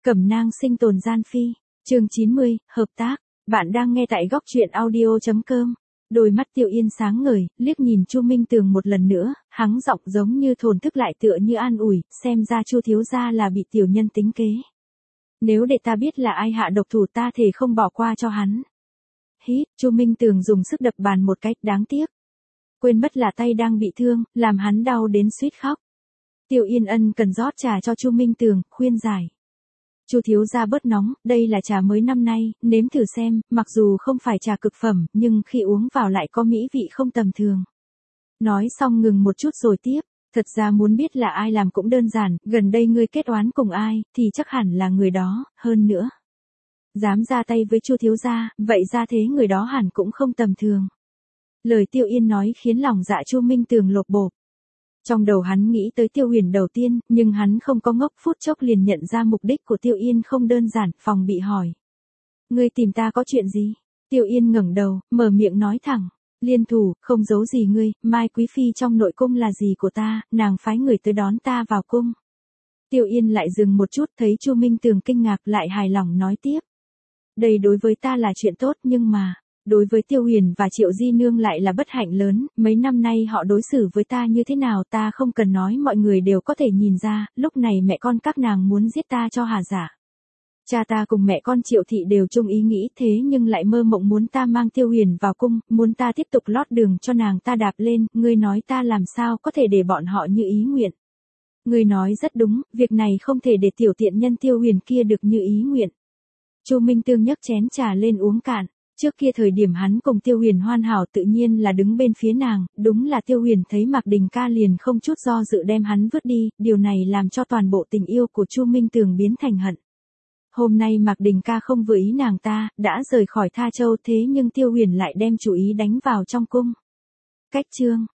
Cẩm nang sinh tồn gian phi, chương 90, hợp tác. Bạn đang nghe tại góc truyện audio.com. Đôi mắt Tiêu Yên sáng ngời, liếc nhìn Chu Minh Tường một lần nữa, hắng giọng giống như thổn thức lại tựa như an ủi, xem ra Chu thiếu gia là bị tiểu nhân tính kế. Nếu để ta biết là ai hạ độc thủ ta thể không bỏ qua cho hắn. Hít, Chu Minh Tường dùng sức đập bàn một cái, đáng tiếc. Quên mất là tay đang bị thương, làm hắn đau đến suýt khóc. Tiêu Yên ân cần rót trà cho Chu Minh Tường, khuyên giải. Chu thiếu gia bớt nóng, đây là trà mới năm nay, nếm thử xem, mặc dù không phải trà cực phẩm, nhưng khi uống vào lại có mỹ vị không tầm thường. Nói xong ngừng một chút rồi tiếp, thật ra muốn biết là ai làm cũng đơn giản, gần đây ngươi kết oán cùng ai, thì chắc hẳn là người đó, hơn nữa. Dám ra tay với Chu thiếu gia, vậy ra thế người đó hẳn cũng không tầm thường. Lời Tiêu Yên nói khiến lòng dạ Chu Minh Tường lột bột. Trong đầu hắn nghĩ tới Tiêu Huyền đầu tiên, nhưng hắn không có ngốc, phút chốc liền nhận ra mục đích của Tiêu Yên không đơn giản, phòng bị hỏi. Ngươi tìm ta có chuyện gì? Tiêu Yên ngẩng đầu, mở miệng nói thẳng. Liên thủ, không giấu gì ngươi, Mai Quý Phi trong nội cung là gì của ta, nàng phái người tới đón ta vào cung. Tiêu Yên lại dừng một chút, thấy Chu Minh Tường kinh ngạc lại hài lòng nói tiếp. Đây đối với ta là chuyện tốt nhưng mà... Đối với Tiêu Huyền và Triệu Di Nương lại là bất hạnh lớn, mấy năm nay họ đối xử với ta như thế nào ta không cần nói, mọi người đều có thể nhìn ra, lúc này mẹ con các nàng muốn giết ta cho hà giả. Cha ta cùng mẹ con Triệu Thị đều chung ý nghĩ thế nhưng lại mơ mộng muốn ta mang Tiêu Huyền vào cung, muốn ta tiếp tục lót đường cho nàng ta đạp lên, ngươi nói ta làm sao có thể để bọn họ như ý nguyện. Ngươi nói rất đúng, việc này không thể để tiểu tiện nhân Tiêu Huyền kia được như ý nguyện. Chu Minh Tường nhấc chén trà lên uống cạn. Trước kia thời điểm hắn cùng Tiêu Huyền hoàn hảo tự nhiên là đứng bên phía nàng, đúng là Tiêu Huyền thấy Mạc Đình Ca liền không chút do dự đem hắn vứt đi, điều này làm cho toàn bộ tình yêu của Chu Minh Tường biến thành hận. Hôm nay Mạc Đình Ca không vừa ý nàng ta, đã rời khỏi Tha Châu thế nhưng Tiêu Huyền lại đem chủ ý đánh vào trong cung. Cách chương